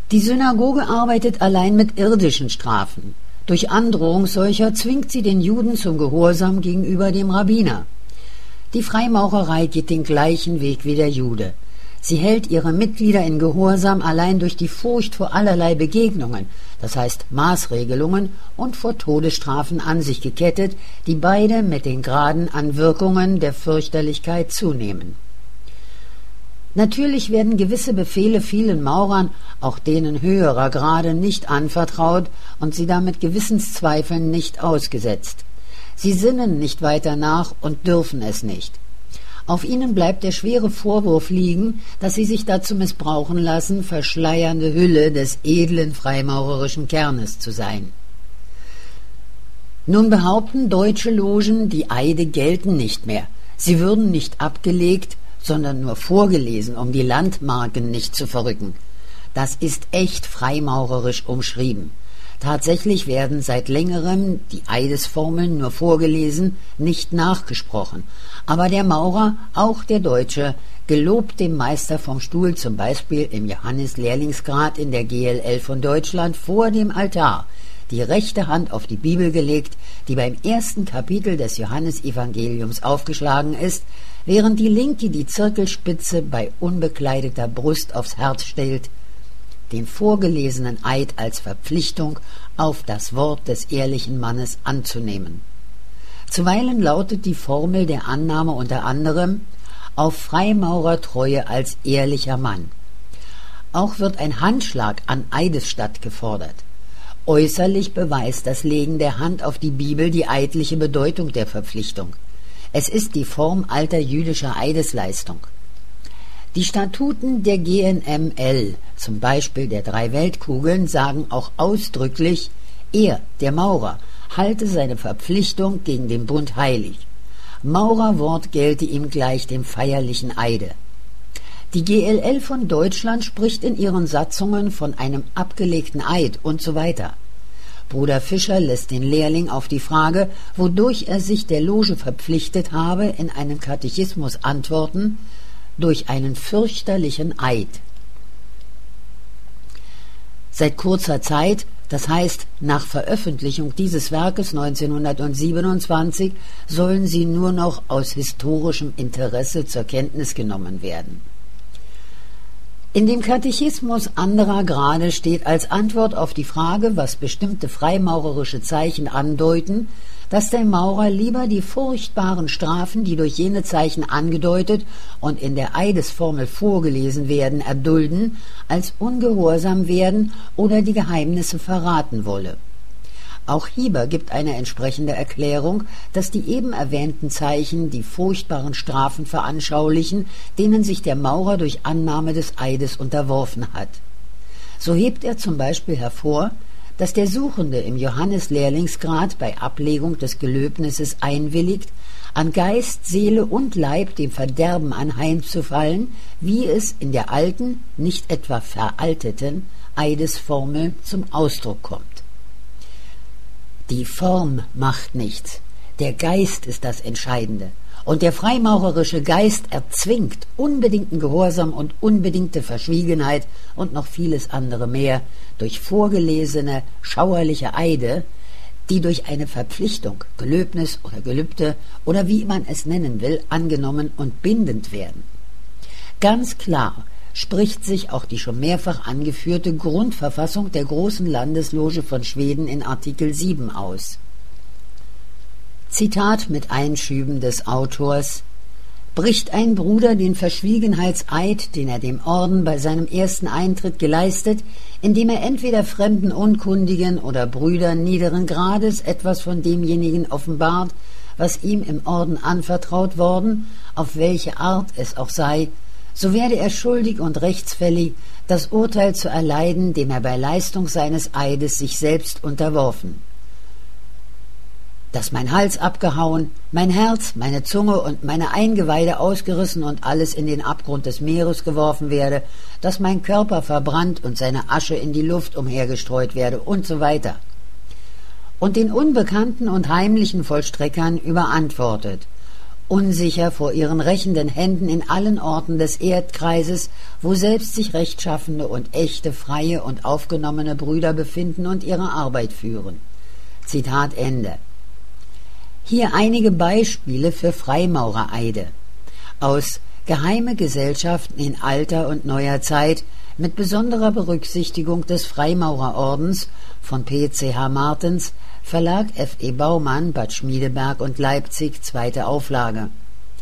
Die Synagoge arbeitet allein mit irdischen Strafen. Durch Androhung solcher zwingt sie den Juden zum Gehorsam gegenüber dem Rabbiner. Die Freimaurerei geht den gleichen Weg wie der Jude. Sie hält ihre Mitglieder in Gehorsam allein durch die Furcht vor allerlei Begegnungen, das heißt Maßregelungen, und vor Todesstrafen an sich gekettet, die beide mit den Graden an Wirkungen der Fürchterlichkeit zunehmen. Natürlich werden gewisse Befehle vielen Maurern, auch denen höherer Grade, nicht anvertraut und sie damit Gewissenszweifeln nicht ausgesetzt. Sie sinnen nicht weiter nach und dürfen es nicht. Auf ihnen bleibt der schwere Vorwurf liegen, dass sie sich dazu missbrauchen lassen, verschleiernde Hülle des edlen freimaurerischen Kernes zu sein. Nun behaupten deutsche Logen, die Eide gelten nicht mehr. Sie würden nicht abgelegt, sondern nur vorgelesen, um die Landmarken nicht zu verrücken. Das ist echt freimaurerisch umschrieben. Tatsächlich werden seit längerem die Eidesformeln nur vorgelesen, nicht nachgesprochen. Aber der Maurer, auch der Deutsche, gelobt dem Meister vom Stuhl, zum Beispiel im Johannes-Lehrlingsgrad in der GLL von Deutschland, vor dem Altar, die rechte Hand auf die Bibel gelegt, die beim ersten Kapitel des Johannesevangeliums aufgeschlagen ist, während die linke die Zirkelspitze bei unbekleideter Brust aufs Herz stellt, den vorgelesenen Eid als Verpflichtung auf das Wort des ehrlichen Mannes anzunehmen. Zuweilen lautet die Formel der Annahme unter anderem auf Freimaurertreue als ehrlicher Mann. Auch wird ein Handschlag an Eidesstatt gefordert. Äußerlich beweist das Legen der Hand auf die Bibel die eidliche Bedeutung der Verpflichtung. Es ist die Form alter jüdischer Eidesleistung. Die Statuten der GNML, zum Beispiel der 3 Weltkugeln, sagen auch ausdrücklich, er, der Maurer, halte seine Verpflichtung gegen den Bund heilig. Maurerwort gelte ihm gleich dem feierlichen Eide. Die GLL von Deutschland spricht in ihren Satzungen von einem abgelegten Eid und so weiter. Bruder Fischer lässt den Lehrling auf die Frage, wodurch er sich der Loge verpflichtet habe, in einem Katechismus antworten: durch einen fürchterlichen Eid. Seit kurzer Zeit, das heißt nach Veröffentlichung dieses Werkes 1927, sollen sie nur noch aus historischem Interesse zur Kenntnis genommen werden. In dem Katechismus anderer Grade steht als Antwort auf die Frage, was bestimmte freimaurerische Zeichen andeuten, dass der Maurer lieber die furchtbaren Strafen, die durch jene Zeichen angedeutet und in der Eidesformel vorgelesen werden, erdulden, als ungehorsam werden oder die Geheimnisse verraten wolle. Auch Hieber gibt eine entsprechende Erklärung, dass die eben erwähnten Zeichen die furchtbaren Strafen veranschaulichen, denen sich der Maurer durch Annahme des Eides unterworfen hat. So hebt er zum Beispiel hervor, dass der Suchende im Johannes-Lehrlingsgrad bei Ablegung des Gelöbnisses einwilligt, an Geist, Seele und Leib dem Verderben anheimzufallen, wie es in der alten, nicht etwa veralteten Eidesformel zum Ausdruck kommt. Die Form macht nichts, der Geist ist das Entscheidende. Und der freimaurerische Geist erzwingt unbedingten Gehorsam und unbedingte Verschwiegenheit und noch vieles andere mehr durch vorgelesene, schauerliche Eide, die durch eine Verpflichtung, Gelöbnis oder Gelübde oder wie man es nennen will, angenommen und bindend werden. Ganz klar spricht sich auch die schon mehrfach angeführte Grundverfassung der großen Landesloge von Schweden in Artikel 7 aus. Zitat mit Einschüben des Autors: Bricht ein Bruder den Verschwiegenheitseid, den er dem Orden bei seinem ersten Eintritt geleistet, indem er entweder fremden Unkundigen oder Brüdern niederen Grades etwas von demjenigen offenbart, was ihm im Orden anvertraut worden, auf welche Art es auch sei, so werde er schuldig und rechtsfällig, das Urteil zu erleiden, dem er bei Leistung seines Eides sich selbst unterworfen. Dass mein Hals abgehauen, mein Herz, meine Zunge und meine Eingeweide ausgerissen und alles in den Abgrund des Meeres geworfen werde, dass mein Körper verbrannt und seine Asche in die Luft umhergestreut werde und so weiter. Und den unbekannten und heimlichen Vollstreckern überantwortet: unsicher vor ihren rächenden Händen in allen Orten des Erdkreises, wo selbst sich rechtschaffene und echte, freie und aufgenommene Brüder befinden und ihre Arbeit führen. Zitat Ende. Hier einige Beispiele für Freimaurereide. Aus Geheime Gesellschaften in alter und neuer Zeit mit besonderer Berücksichtigung des Freimaurerordens von P.C.H. Martens, Verlag F.E. Baumann, Bad Schmiedeberg und Leipzig, 2. Auflage.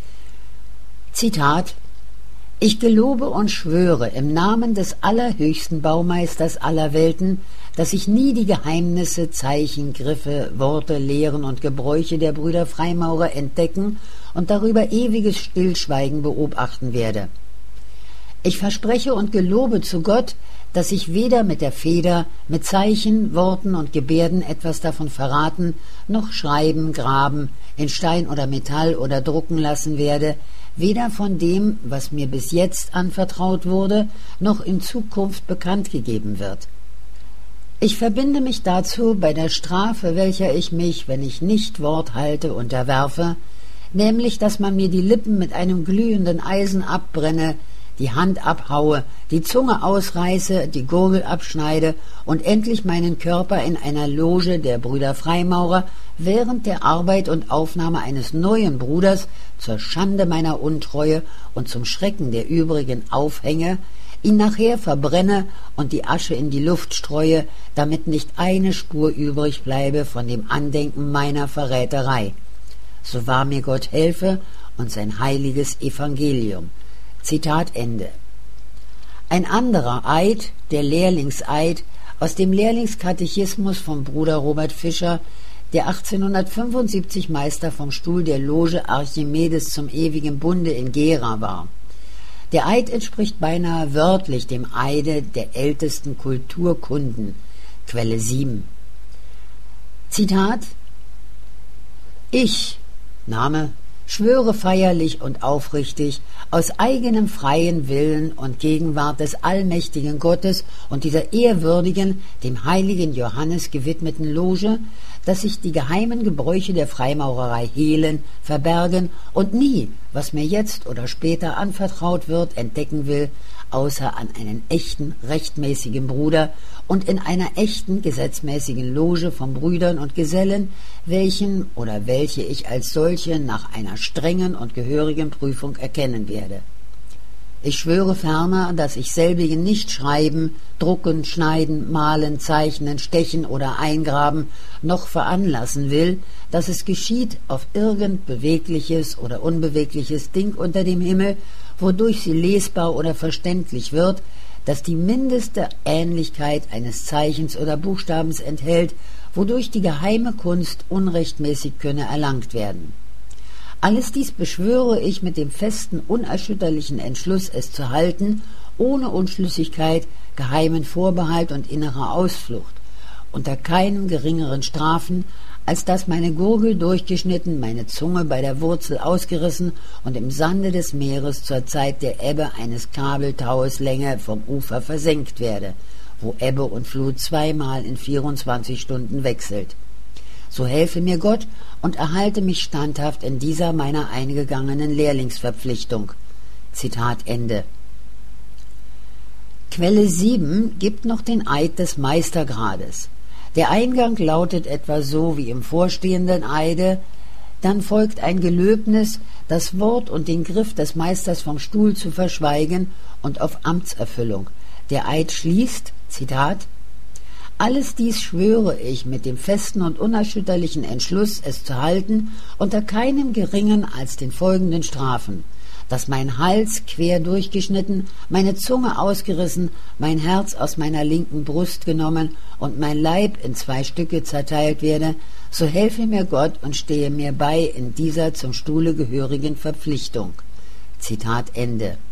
Zitat: Ich gelobe und schwöre im Namen des allerhöchsten Baumeisters aller Welten, dass ich nie die Geheimnisse, Zeichen, Griffe, Worte, Lehren und Gebräuche der Brüder Freimaurer entdecken und darüber ewiges Stillschweigen beobachten werde. Ich verspreche und gelobe zu Gott, dass ich weder mit der Feder, mit Zeichen, Worten und Gebärden etwas davon verraten, noch schreiben, graben, in Stein oder Metall oder drucken lassen werde, weder von dem, was mir bis jetzt anvertraut wurde, noch in Zukunft bekannt gegeben wird. Ich verbinde mich dazu bei der Strafe, welcher ich mich, wenn ich nicht Wort halte, unterwerfe, nämlich, dass man mir die Lippen mit einem glühenden Eisen abbrenne, die Hand abhaue, die Zunge ausreiße, die Gurgel abschneide und endlich meinen Körper in einer Loge der Brüder Freimaurer während der Arbeit und Aufnahme eines neuen Bruders zur Schande meiner Untreue und zum Schrecken der übrigen aufhänge, ihn nachher verbrenne und die Asche in die Luft streue, damit nicht eine Spur übrig bleibe von dem Andenken meiner Verräterei. So wahr mir Gott helfe und sein heiliges Evangelium. Zitat Ende. Ein anderer Eid, der Lehrlingseid, aus dem Lehrlingskatechismus vom Bruder Robert Fischer, der 1875 Meister vom Stuhl der Loge Archimedes zum ewigen Bunde in Gera war. Der Eid entspricht beinahe wörtlich dem Eide der ältesten Kulturkunden, Quelle 7. Zitat: Ich, Name, schwöre feierlich und aufrichtig, aus eigenem freien Willen und Gegenwart des allmächtigen Gottes und dieser ehrwürdigen, dem heiligen Johannes gewidmeten Loge, dass ich die geheimen Gebräuche der Freimaurerei hehlen, verbergen und nie, was mir jetzt oder später anvertraut wird, entdecken will, außer an einen echten, rechtmäßigen Bruder und in einer echten, gesetzmäßigen Loge von Brüdern und Gesellen, welchen oder welche ich als solche nach einer strengen und gehörigen Prüfung erkennen werde. Ich schwöre ferner, dass ich selbigen nicht schreiben, drucken, schneiden, malen, zeichnen, stechen oder eingraben, noch veranlassen will, dass es geschieht auf irgend bewegliches oder unbewegliches Ding unter dem Himmel, wodurch sie lesbar oder verständlich wird, das die mindeste Ähnlichkeit eines Zeichens oder Buchstabens enthält, wodurch die geheime Kunst unrechtmäßig könne erlangt werden. Alles dies beschwöre ich mit dem festen, unerschütterlichen Entschluss, es zu halten, ohne Unschlüssigkeit, geheimen Vorbehalt und innerer Ausflucht, unter keinen geringeren Strafen, als dass meine Gurgel durchgeschnitten, meine Zunge bei der Wurzel ausgerissen und im Sande des Meeres zur Zeit der Ebbe eines Kabeltaues Länge vom Ufer versenkt werde, wo Ebbe und Flut zweimal in 24 Stunden wechselt. So helfe mir Gott und erhalte mich standhaft in dieser meiner eingegangenen Lehrlingsverpflichtung. Zitat Ende. Quelle 7 gibt noch den Eid des Meistergrades. Der Eingang lautet etwa so wie im vorstehenden Eide, dann folgt ein Gelöbnis, das Wort und den Griff des Meisters vom Stuhl zu verschweigen und auf Amtserfüllung. Der Eid schließt, Zitat: Alles dies schwöre ich mit dem festen und unerschütterlichen Entschluss, es zu halten, unter keinem geringen als den folgenden Strafen: dass mein Hals quer durchgeschnitten, meine Zunge ausgerissen, mein Herz aus meiner linken Brust genommen und mein Leib in 2 Stücke zerteilt werde, so helfe mir Gott und stehe mir bei in dieser zum Stuhle gehörigen Verpflichtung. Zitat Ende.